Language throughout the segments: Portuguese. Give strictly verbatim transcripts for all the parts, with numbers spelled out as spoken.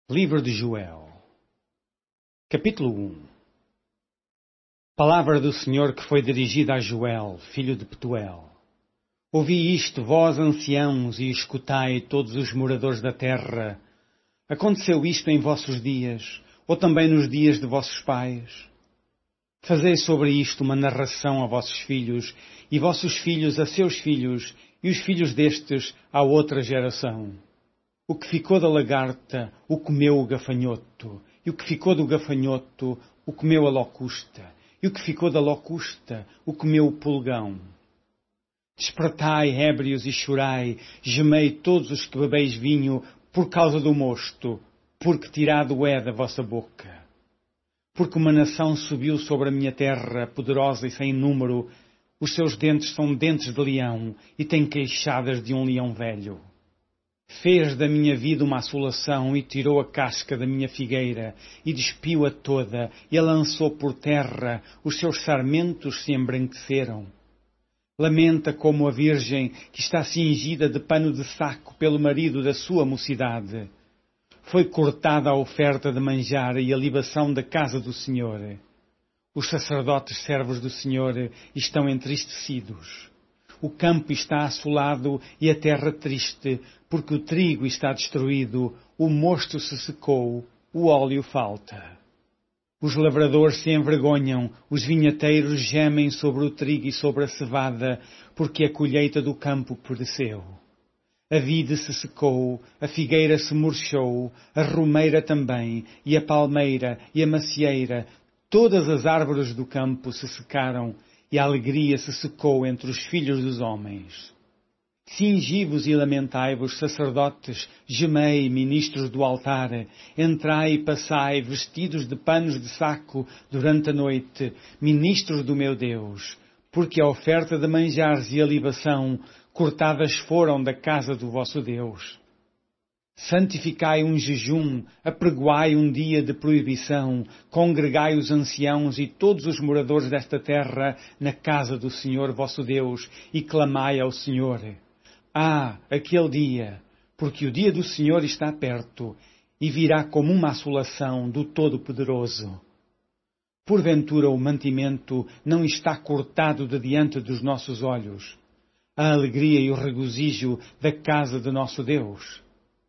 Livro de Joel, capítulo um. Palavra do Senhor que foi dirigida a Joel, filho de Petuel. Ouvi isto, vós anciãos, e escutai todos os moradores da terra. Aconteceu isto em vossos dias, ou também nos dias de vossos pais? Fazei sobre isto uma narração a vossos filhos, e vossos filhos a seus filhos, e os filhos destes à outra geração. O que ficou da lagarta, o comeu o gafanhoto, e o que ficou do gafanhoto, o comeu a locusta, e o que ficou da locusta, o comeu o pulgão. Despertai, ébrios, e chorai, gemei todos os que bebeis vinho, por causa do mosto, porque tirado é da vossa boca. Porque uma nação subiu sobre a minha terra, poderosa e sem número, os seus dentes são dentes de leão, e tem queixadas de um leão velho. Fez da minha vida uma assolação e tirou a casca da minha figueira e despiu-a toda e a lançou por terra, os seus sarmentos se embranqueceram. Lamenta como a virgem que está cingida de pano de saco pelo marido da sua mocidade. Foi cortada a oferta de manjar e a libação da casa do Senhor. Os sacerdotes servos do Senhor estão entristecidos. O campo está assolado e a terra triste, porque o trigo está destruído, o mosto se secou, o óleo falta. Os lavradores se envergonham, os vinhateiros gemem sobre o trigo e sobre a cevada, porque a colheita do campo pereceu. A vide se secou, a figueira se murchou, a romeira também, e a palmeira, e a macieira, todas as árvores do campo se secaram, e a alegria se secou entre os filhos dos homens. Cingi-vos e lamentai-vos, sacerdotes, gemei, ministros do altar, entrai e passai, vestidos de panos de saco, durante a noite, ministros do meu Deus, porque a oferta de manjares e a libação cortadas foram da casa do vosso Deus. Santificai um jejum, apregoai um dia de proibição, congregai os anciãos e todos os moradores desta terra na casa do Senhor vosso Deus, e clamai ao Senhor. Ah, aquele dia, porque o dia do Senhor está perto, e virá como uma assolação do Todo-Poderoso. Porventura o mantimento não está cortado de diante dos nossos olhos, a alegria e o regozijo da casa de nosso Deus.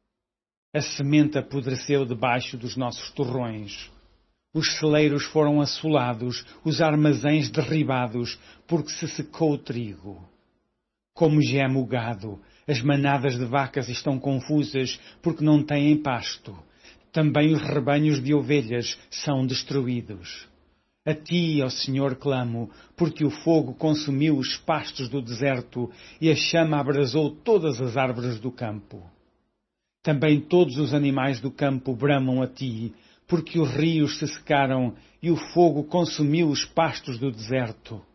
A semente apodreceu debaixo dos nossos torrões. Os celeiros foram assolados, os armazéns derribados, porque se secou o trigo. Como geme o gado, as manadas de vacas estão confusas, porque não têm pasto. Também os rebanhos de ovelhas são destruídos. A ti, ó Senhor, clamo, porque o fogo consumiu os pastos do deserto e a chama abrasou todas as árvores do campo. Também todos os animais do campo bramam a ti, porque os rios se secaram e o fogo consumiu os pastos do deserto.